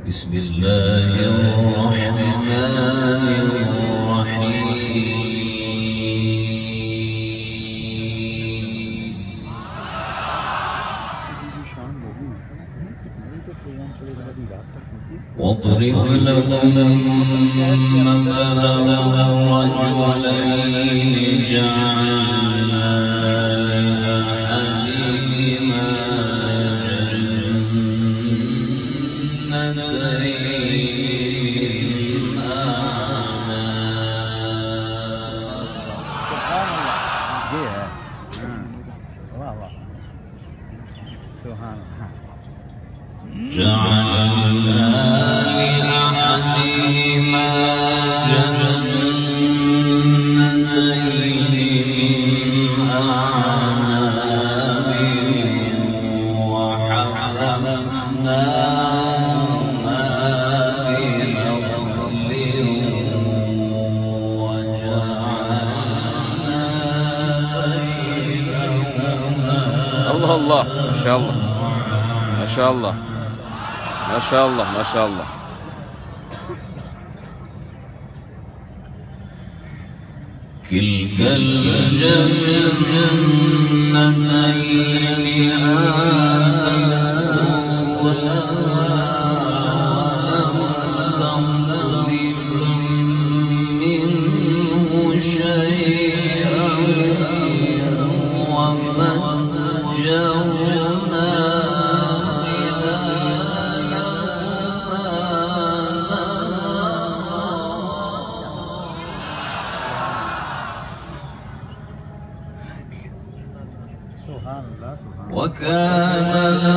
بسم الله الرحمن الرحيم. واضرب لهم مثلا رجلين جعلنا أحدهما جنتين جعلنا لأحدهما جنتين أعناب وحفظناهما بنخل وجعلنا بينهما. الله الله، ما شاء الله ما شاء الله ما شاء الله ما شاء الله. كلتا الجنتين آتت ولم تظلم منه شيئا وفجرنا وكان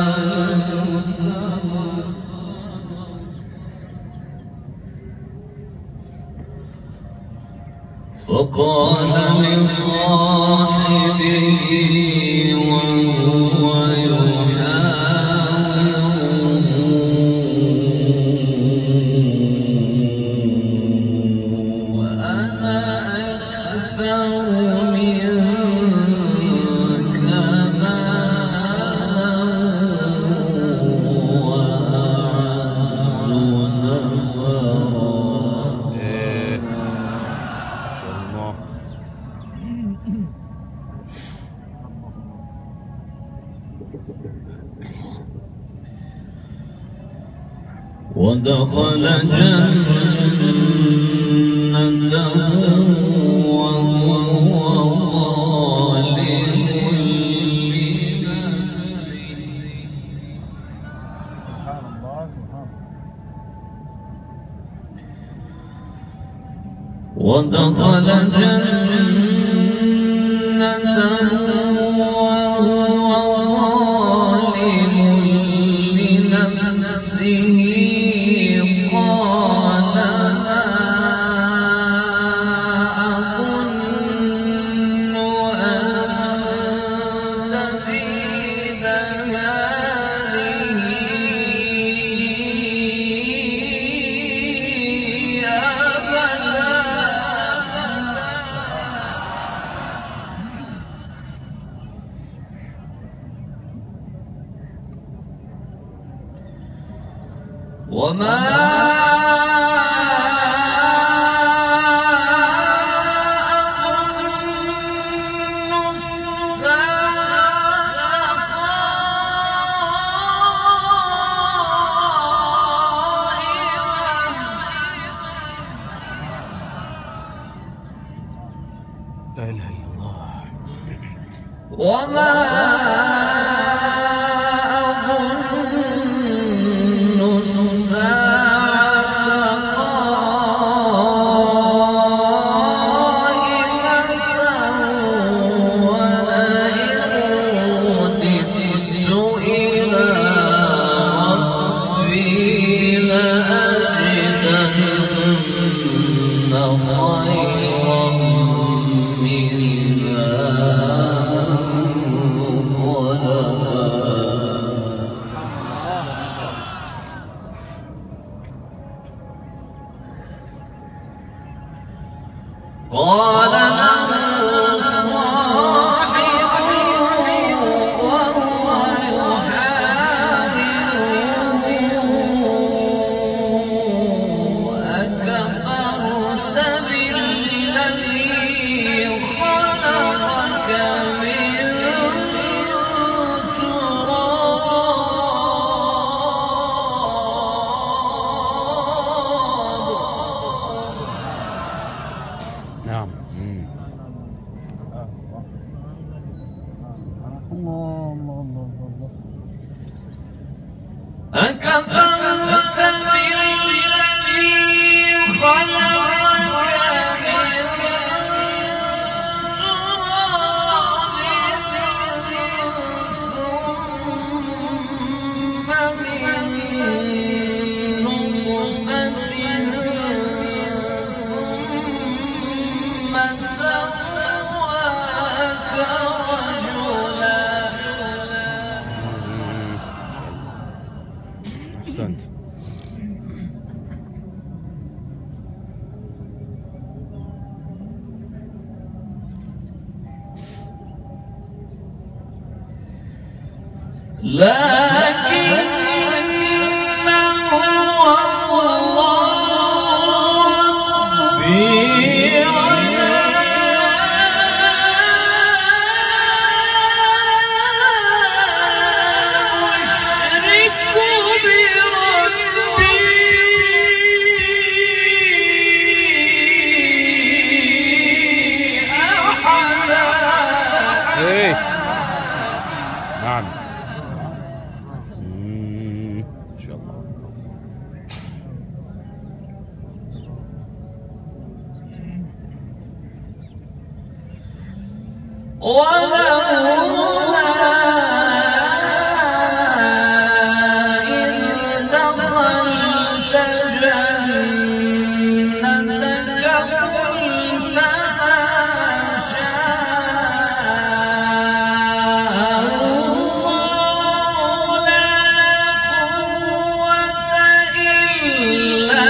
فقال لصاحبه وهو يحاوره وأنا أكثر منك مالا وأعز نفرا. ودخل جنته وهو ظالم لنفسه. ودخل جنته وهو ظالم لنفسه. قال ما أظن أن تبيد هذه أبدا. وما أظن الساعة قائمة. لا إله إلا الله. وما أظن الساعة قائمة ولئن رددت إلى ربي لأجدن خيرا منها منقلبا. الله الله الله الله. أكفرت بالذي خلقك أحسنت. إيه نعم إن شاء الله. ولولا إذ دخلت جنتك قلت ما شاء الله لا قوة إلا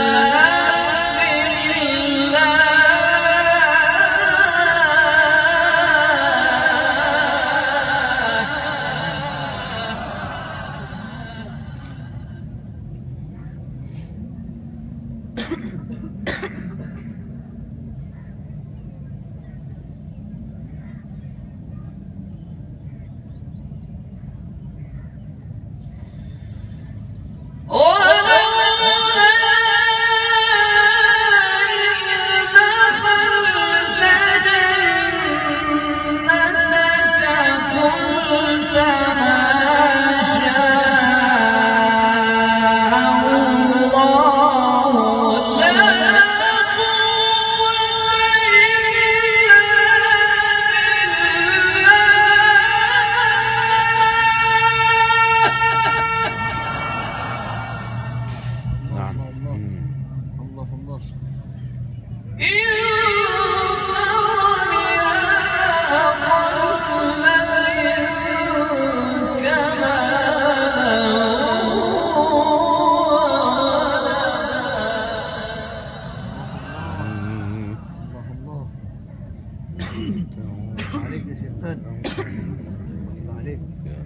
عليك يا شيخان. عليك.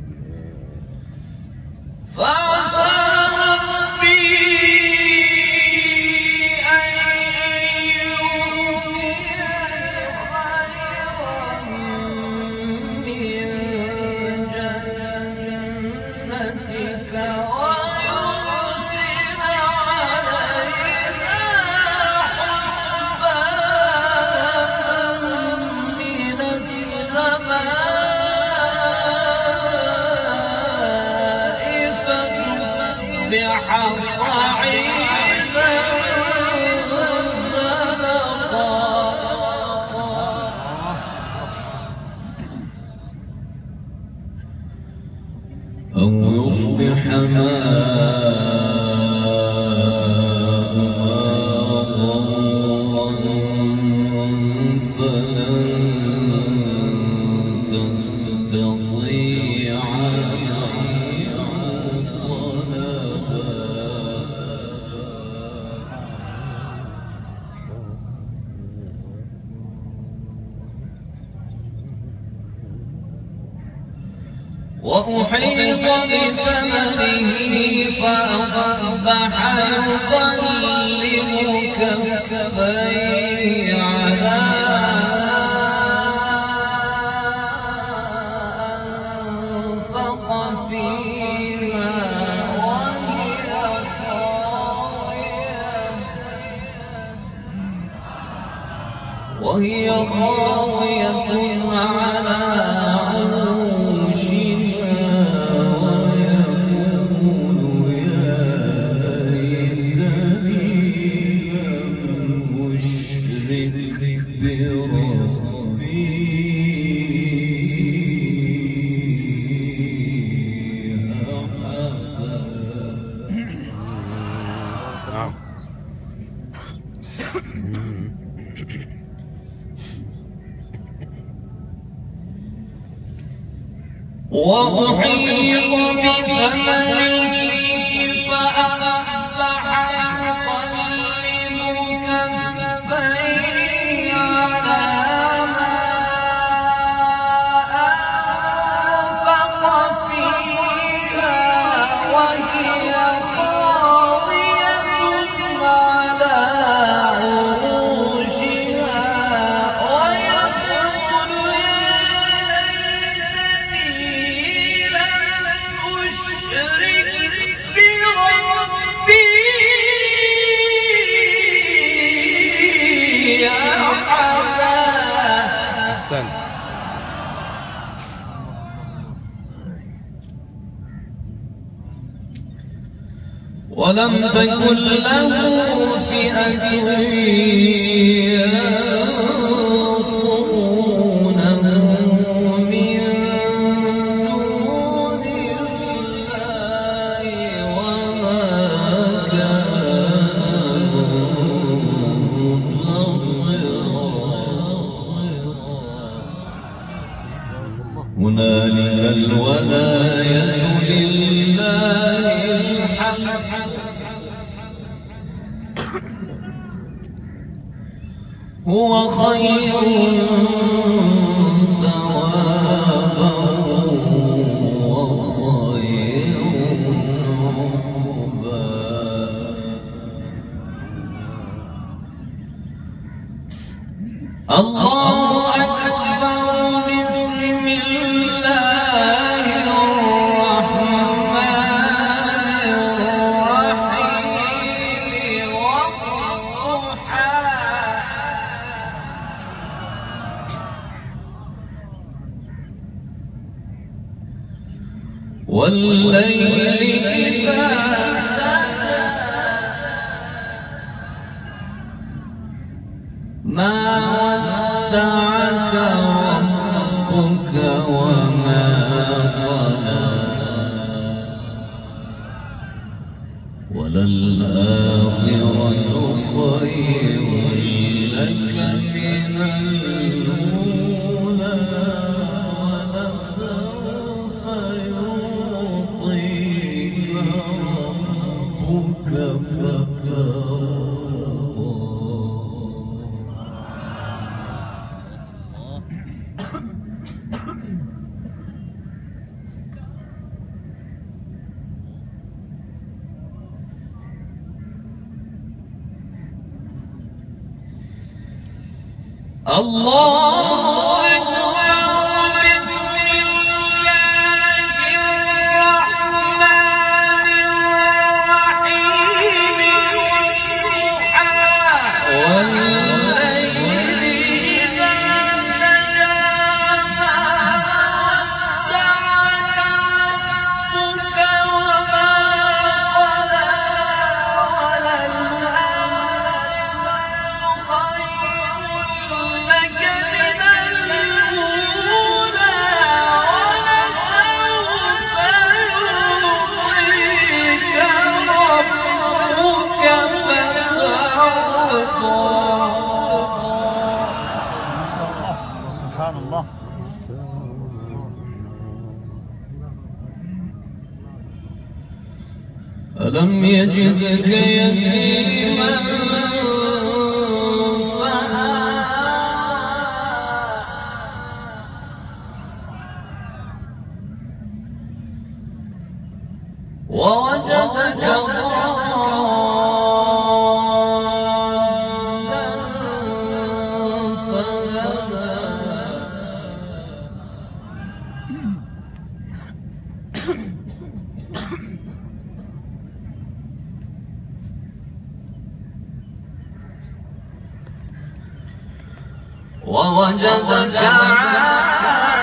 فعسى ربي أن يؤتيني خيرا من جنتك ويرسل عليها حسبانا من السماء فتصبح صعيدا زلقا أو يصبح ماؤها غورا فلن تستطيع له طلبا وأحيط بثمره فأصبح يقلب كفيه على أنفق فيها وهي خاوية على عروشها وأحيط بثمره فأصبح يقلب كفيه على ما أنفق فيها وهي خاوية على عروشها ويقول يا ليتني لم أشرك بربي أحدا. أحسنت. ولم تكن له فئة ينصرونه من دون الله وما كانوا منتصرين. هنالك الولاية لله الحق هو خير ثوابا وخير عقبا. الله أكبر. بسم الله الرحمن الرحيم والضحى والليل إذا سجى ما ودعك ربك وما قلى وللآخرة خير لك من الأولى ولسوف يعطيك ربك فترضى. الله أكبر. بسم الله الرحمن الرحيم والضحى والليل إذا سجى ما ودعك ربك وما قلى وللآخرة خير لك من الأولى ولسوف يعطيك ربك فترضى. سبحان الله. ألم يجدك يتيما ووجدك ضالا فهدى ووجدك عائلا